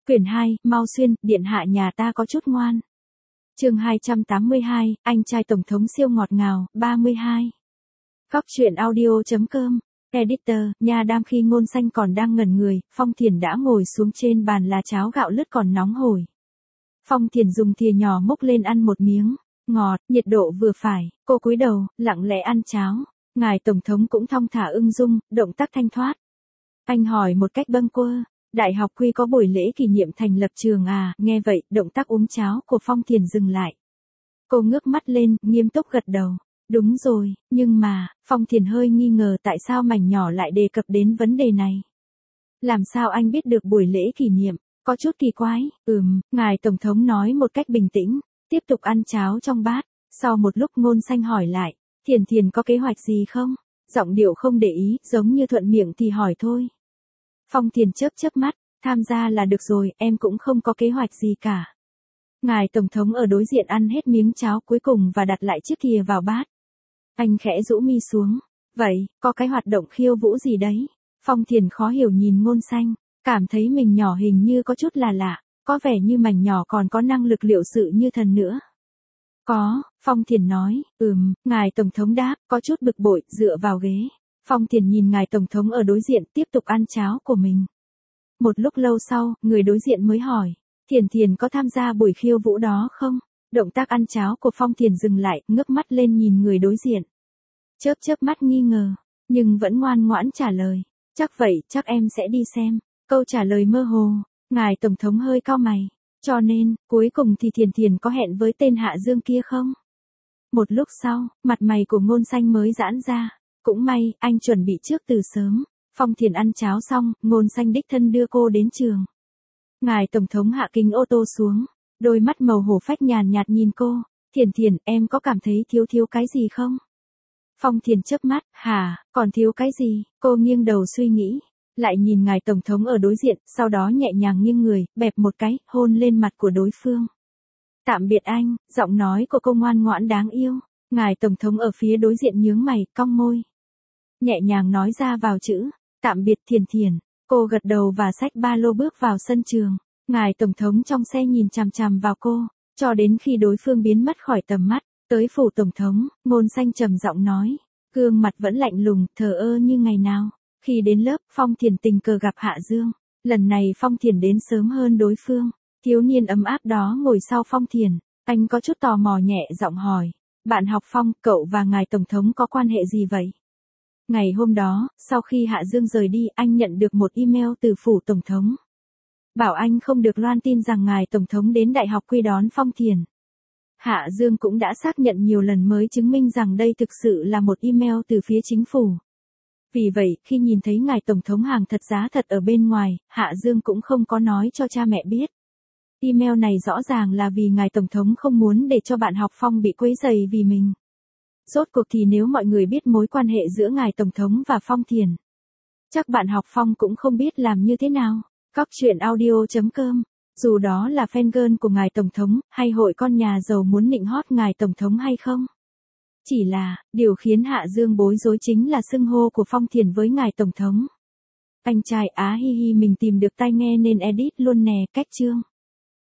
Quyển 2, Mau Xuyên, điện hạ nhà ta có chút ngoan. Chương 282, anh trai tổng thống siêu ngọt ngào, 32. Góc truyện audio.com. Editor, nhà đam khi Ngôn Xanh còn đang ngẩn người, Phong Thiền đã ngồi xuống trên bàn là cháo gạo lứt còn nóng hổi. Phong Thiền dùng thìa nhỏ múc lên ăn một miếng, ngọt, nhiệt độ vừa phải, cô cúi đầu, lặng lẽ ăn cháo. Ngài tổng thống cũng thong thả ung dung, động tác thanh thoát. Anh hỏi một cách bâng quơ, đại học Quy có buổi lễ kỷ niệm thành lập trường à? Nghe vậy, động tác uống cháo của Phong Thiền dừng lại. Cô ngước mắt lên, nghiêm túc gật đầu. Đúng rồi, nhưng mà, Phong Thiền hơi nghi ngờ tại sao mảnh nhỏ lại đề cập đến vấn đề này. Làm sao anh biết được buổi lễ kỷ niệm? Có chút kỳ quái. Ngài tổng thống nói một cách bình tĩnh, tiếp tục ăn cháo trong bát. Sau một lúc Ngôn Xanh hỏi lại, Thiền có kế hoạch gì không? Giọng điệu không để ý, giống như thuận miệng thì hỏi thôi. Phong Thiền chớp mắt, tham gia là được rồi, em cũng không có kế hoạch gì cả. Ngài tổng thống ở đối diện ăn hết miếng cháo cuối cùng và đặt lại chiếc thìa vào bát. Anh khẽ rũ mi xuống. Vậy, có cái hoạt động khiêu vũ gì đấy? Phong Thiền khó hiểu nhìn Ngôn Xanh, cảm thấy mình nhỏ hình như có chút là lạ, có vẻ như mảnh nhỏ còn có năng lực liệu sự như thần nữa. Có, Phong Thiền nói, ngài tổng thống đáp, có chút bực bội, dựa vào ghế. Phong Thiền nhìn ngài tổng thống ở đối diện tiếp tục ăn cháo của mình. Một lúc lâu sau, người đối diện mới hỏi, Thiền có tham gia buổi khiêu vũ đó không? Động tác ăn cháo của Phong Thiền dừng lại, ngước mắt lên nhìn người đối diện. Chớp mắt nghi ngờ, nhưng vẫn ngoan ngoãn trả lời. Chắc vậy, chắc em sẽ đi xem. Câu trả lời mơ hồ, ngài tổng thống hơi cau mày. Cho nên, cuối cùng thì Thiền có hẹn với tên Hạ Dương kia không? Một lúc sau, mặt mày của Ngôn Xanh mới giãn ra. Cũng may, anh chuẩn bị trước từ sớm. Phong Thiền ăn cháo xong, Ngôn Xanh đích thân đưa cô đến trường. Ngài tổng thống hạ kính ô tô xuống, đôi mắt màu hổ phách nhàn nhạt nhìn cô. Thiền, em có cảm thấy thiếu cái gì không? Phong Thiền chớp mắt, hả, còn thiếu cái gì? Cô nghiêng đầu suy nghĩ, lại nhìn ngài tổng thống ở đối diện, sau đó nhẹ nhàng nghiêng người, bẹp một cái, hôn lên mặt của đối phương. Tạm biệt anh, giọng nói của cô ngoan ngoãn đáng yêu. Ngài tổng thống ở phía đối diện nhướng mày, cong môi. Nhẹ nhàng nói ra vào chữ, tạm biệt Thiền. Cô gật đầu và xách ba lô bước vào sân trường. Ngài tổng thống trong xe nhìn chằm chằm vào cô, cho đến khi đối phương biến mất khỏi tầm mắt. Tới phủ tổng thống, Ngôn Xanh trầm giọng nói, gương mặt vẫn lạnh lùng, thờ ơ như ngày nào. Khi đến lớp, Phong Thiền tình cờ gặp Hạ Dương. Lần này Phong Thiền đến sớm hơn đối phương. Thiếu niên ấm áp đó ngồi sau Phong Thiền. Anh có chút tò mò nhẹ giọng hỏi, bạn học Phong, cậu và ngài tổng thống có quan hệ gì vậy? Ngày hôm đó, sau khi Hạ Dương rời đi, anh nhận được một email từ phủ tổng thống. Bảo anh không được loan tin rằng ngài tổng thống đến đại học Quy đón Phong Thiền. Hạ Dương cũng đã xác nhận nhiều lần mới chứng minh rằng đây thực sự là một email từ phía chính phủ. Vì vậy, khi nhìn thấy ngài tổng thống hàng thật giá thật ở bên ngoài, Hạ Dương cũng không có nói cho cha mẹ biết. Email này rõ ràng là vì ngài tổng thống không muốn để cho bạn học Phong bị quấy rầy vì mình. Rốt cuộc thì nếu mọi người biết mối quan hệ giữa ngài tổng thống và Phong Thiền, chắc bạn học Phong cũng không biết làm như thế nào. Góc truyện audio.com. Dù đó là fan girl của ngài tổng thống, hay hội con nhà giàu muốn nịnh hót ngài tổng thống hay không. Chỉ là, điều khiến Hạ Dương bối rối chính là xưng hô của Phong Thiền với ngài tổng thống. Anh trai á hi hi mình tìm được tai nghe nên edit luôn nè, cách chương.